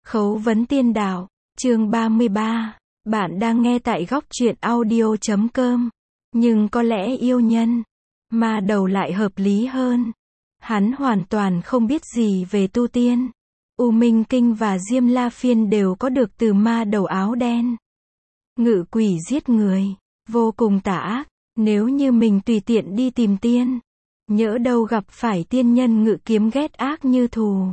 Khấu vấn tiên đạo, chương 33. Bạn đang nghe tại góc truyện audio.com. Nhưng có lẽ yêu nhân, ma đầu lại hợp lý hơn. Hắn hoàn toàn không biết gì về tu tiên. U Minh Kinh và Diêm La Phiên đều có được từ ma đầu áo đen. Ngự quỷ giết người, vô cùng tà ác. Nếu như mình tùy tiện đi tìm tiên, nhỡ đâu gặp phải tiên nhân ngự kiếm ghét ác như thù.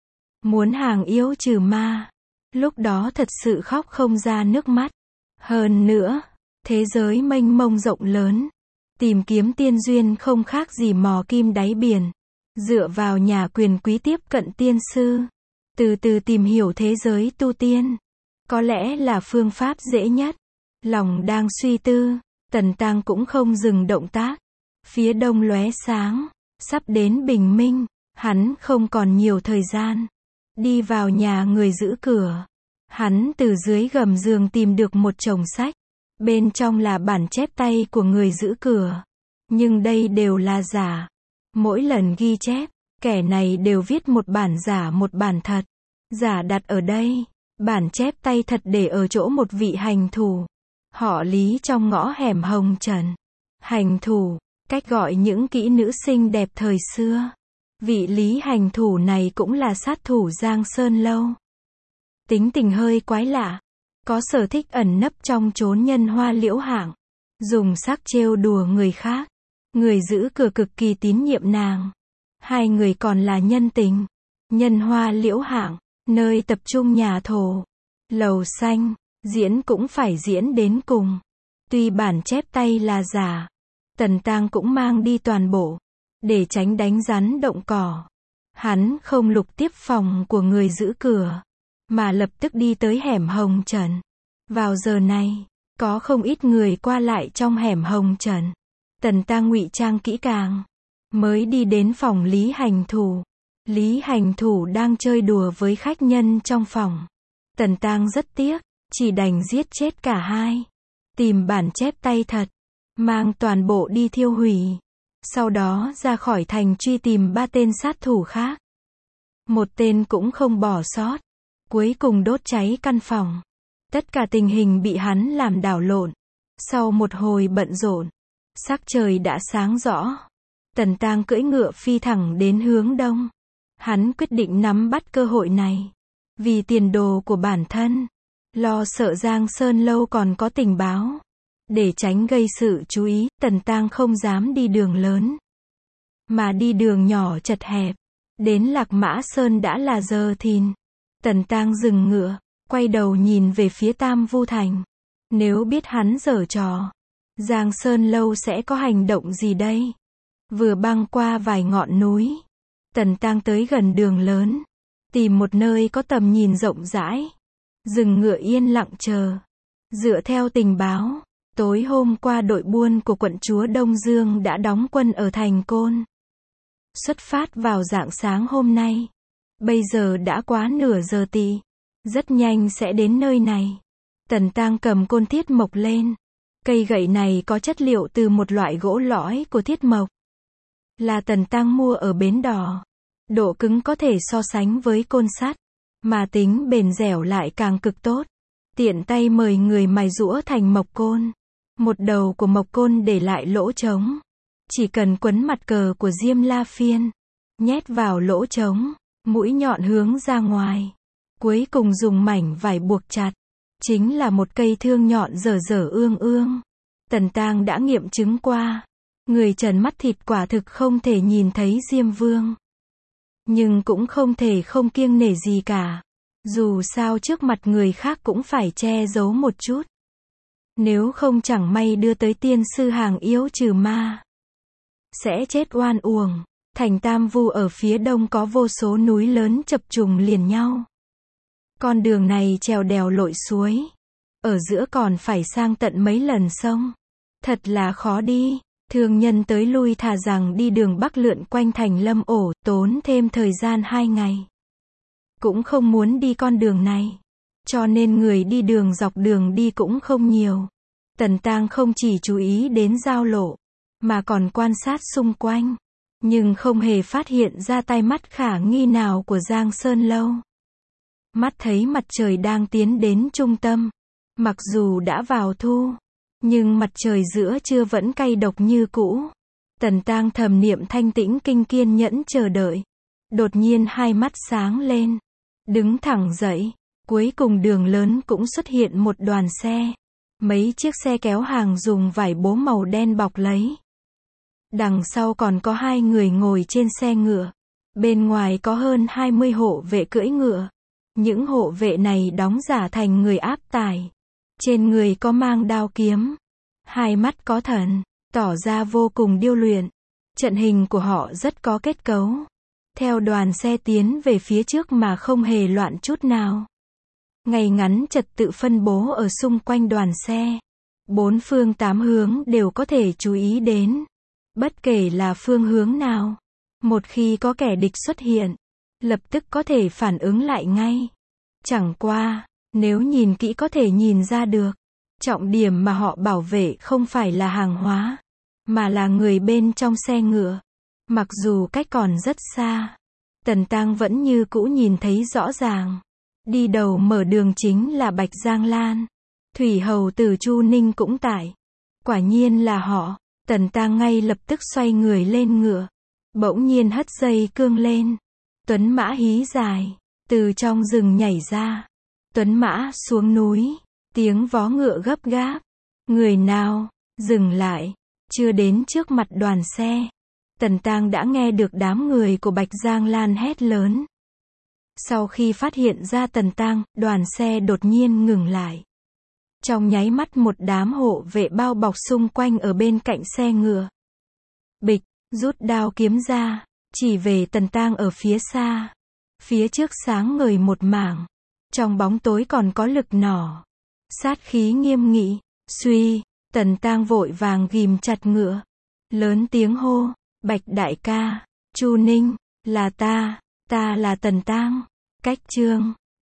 Muốn hàng yêu trừ ma, lúc đó thật sự khóc không ra nước mắt. Hơn nữa, thế giới mênh mông rộng lớn, tìm kiếm tiên duyên không khác gì mò kim đáy biển. Dựa vào nhà quyền quý tiếp cận tiên sư, từ từ tìm hiểu thế giới tu tiên, có lẽ là phương pháp dễ nhất. Lòng đang suy tư, Tần Tang cũng không dừng động tác. Phía đông lóe sáng, sắp đến bình minh, hắn không còn nhiều thời gian. Đi vào nhà người giữ cửa, hắn từ dưới gầm giường tìm được một chồng sách. Bên trong là bản chép tay của người giữ cửa. Nhưng đây đều là giả. Mỗi lần ghi chép, kẻ này đều viết một bản giả một bản thật. Giả đặt ở đây, bản chép tay thật để ở chỗ một vị hành thủ. Họ Lý trong ngõ hẻm Hồng Trần. Hành thủ, cách gọi những kỹ nữ xinh đẹp thời xưa. Vị Lý hành thủ này cũng là sát thủ Giang Sơn Lâu. Tính tình hơi quái lạ, có sở thích ẩn nấp trong chốn nhân hoa liễu hạng, dùng sắc trêu đùa người khác. Người giữ cửa cực kỳ tín nhiệm nàng. Hai người còn là nhân tình. Nhân hoa liễu hạng, nơi tập trung nhà thổ, lầu xanh, diễn cũng phải diễn đến cùng. Tuy bản chép tay là giả, Tần Tang cũng mang đi toàn bộ, để tránh đánh rắn động cỏ. Hắn không lục tiếp phòng của người giữ cửa, mà lập tức đi tới hẻm Hồng Trần. Vào giờ này, có không ít người qua lại trong hẻm Hồng Trần. Tần Tang ngụy trang kỹ càng, mới đi đến phòng Lý hành thủ. Lý hành thủ đang chơi đùa với khách nhân trong phòng. Tần Tang rất tiếc, chỉ đành giết chết cả hai. Tìm bản chép tay thật, mang toàn bộ đi thiêu hủy. Sau đó ra khỏi thành truy tìm 3 tên sát thủ khác. Một tên cũng không bỏ sót. Cuối cùng đốt cháy căn phòng. Tất cả tình hình bị hắn làm đảo lộn. Sau một hồi bận rộn, sắc trời đã sáng rõ. Tần Tang cưỡi ngựa phi thẳng đến hướng đông. Hắn quyết định nắm bắt cơ hội này. Vì tiền đồ của bản thân, lo sợ Giang Sơn Lâu còn có tình báo. Để tránh gây sự chú ý, Tần Tang không dám đi đường lớn, mà đi đường nhỏ chật hẹp. Đến Lạc Mã Sơn đã là giờ thìn. Tần Tang dừng ngựa, quay đầu nhìn về phía Tam Vu Thành. Nếu biết hắn giở trò, Giang Sơn Lâu sẽ có hành động gì đây? Vừa băng qua vài ngọn núi, Tần Tang tới gần đường lớn, tìm một nơi có tầm nhìn rộng rãi, dừng ngựa yên lặng chờ. Dựa theo tình báo, tối hôm qua đội buôn của quận chúa Đông Dương đã đóng quân ở thành Côn. Xuất phát vào rạng sáng hôm nay. Bây giờ đã quá nửa giờ tì. Rất nhanh sẽ đến nơi này. Tần Tang cầm côn thiết mộc lên. Cây gậy này có chất liệu từ một loại gỗ lõi của thiết mộc. Là Tần Tang mua ở bến đò. Độ cứng có thể so sánh với côn sắt, mà tính bền dẻo lại càng cực tốt. Tiện tay mời người mài giũa thành mộc côn. Một đầu của mộc côn để lại lỗ trống. Chỉ cần quấn mặt cờ của Diêm La Phiên, nhét vào lỗ trống, mũi nhọn hướng ra ngoài. Cuối cùng dùng mảnh vải buộc chặt. Chính là một cây thương nhọn dở dở ương ương. Tần Tang đã nghiệm chứng qua. Người trần mắt thịt quả thực không thể nhìn thấy Diêm Vương. Nhưng cũng không thể không kiêng nể gì cả. Dù sao trước mặt người khác cũng phải che giấu một chút. Nếu không chẳng may đưa tới tiên sư hàng yếu trừ ma, sẽ chết oan uổng. Thành Tam Vu ở phía đông có vô số núi lớn chập trùng liền nhau. Con đường này trèo đèo lội suối. Ở giữa còn phải sang tận mấy lần sông. Thật là khó đi. Thương nhân tới lui thà rằng đi đường Bắc lượn quanh thành Lâm Ổ, tốn thêm thời gian 2 ngày. Cũng không muốn đi con đường này. Cho nên người đi đường dọc đường đi cũng không nhiều. Tần Tang không chỉ chú ý đến giao lộ, mà còn quan sát xung quanh. Nhưng không hề phát hiện ra tai mắt khả nghi nào của Giang Sơn Lâu. mắt thấy mặt trời đang tiến đến trung tâm. Mặc dù đã vào thu, nhưng mặt trời giữa trưa vẫn cay độc như cũ. Tần Tang thầm niệm thanh tĩnh kinh kiên nhẫn chờ đợi. Đột nhiên hai mắt sáng lên, đứng thẳng dậy. Cuối cùng đường lớn cũng xuất hiện một đoàn xe. Mấy chiếc xe kéo hàng dùng vải bố màu đen bọc lấy. Đằng sau còn có 2 người ngồi trên xe ngựa. Bên ngoài có hơn 20 hộ vệ cưỡi ngựa. Những hộ vệ này đóng giả thành người áp tải. Trên người có mang đao kiếm. Hai mắt có thần, tỏ ra vô cùng điêu luyện. Trận hình của họ rất có kết cấu. Theo đoàn xe tiến về phía trước mà không hề loạn chút nào. Ngay ngắn trật tự phân bố ở xung quanh đoàn xe. 4 phương 8 hướng đều có thể chú ý đến. Bất kể là phương hướng nào. Một khi có kẻ địch xuất hiện, lập tức có thể phản ứng lại ngay. Chẳng qua, nếu nhìn kỹ có thể nhìn ra được. Trọng điểm mà họ bảo vệ không phải là hàng hóa, mà là người bên trong xe ngựa. Mặc dù cách còn rất xa, Tần Tang vẫn như cũ nhìn thấy rõ ràng. Đi đầu mở đường chính là Bạch Giang Lan. Thủy hầu tử Chu Ninh cũng tại. Quả nhiên là họ. Tần Tang ngay lập tức xoay người lên ngựa. Bỗng nhiên hất dây cương lên. Tuấn mã hí dài, từ trong rừng nhảy ra. Tuấn mã xuống núi. Tiếng vó ngựa gấp gáp. Người nào? Dừng lại. Chưa đến trước mặt đoàn xe. Tần Tang đã nghe được đám người của Bạch Giang Lan hét lớn. Sau khi phát hiện ra Tần Tang, đoàn xe đột nhiên ngừng lại. Trong nháy mắt một đám hộ vệ bao bọc xung quanh ở bên cạnh xe ngựa. Bịch, rút đao kiếm ra, chỉ về Tần Tang ở phía xa. Phía trước sáng ngời một mảng. Trong bóng tối còn có lực nỏ. Sát khí nghiêm nghị. Suy, Tần Tang vội vàng ghìm chặt ngựa. Lớn tiếng hô, Bạch đại ca, Chu Ninh, là ta là Tần Tang. Cách chương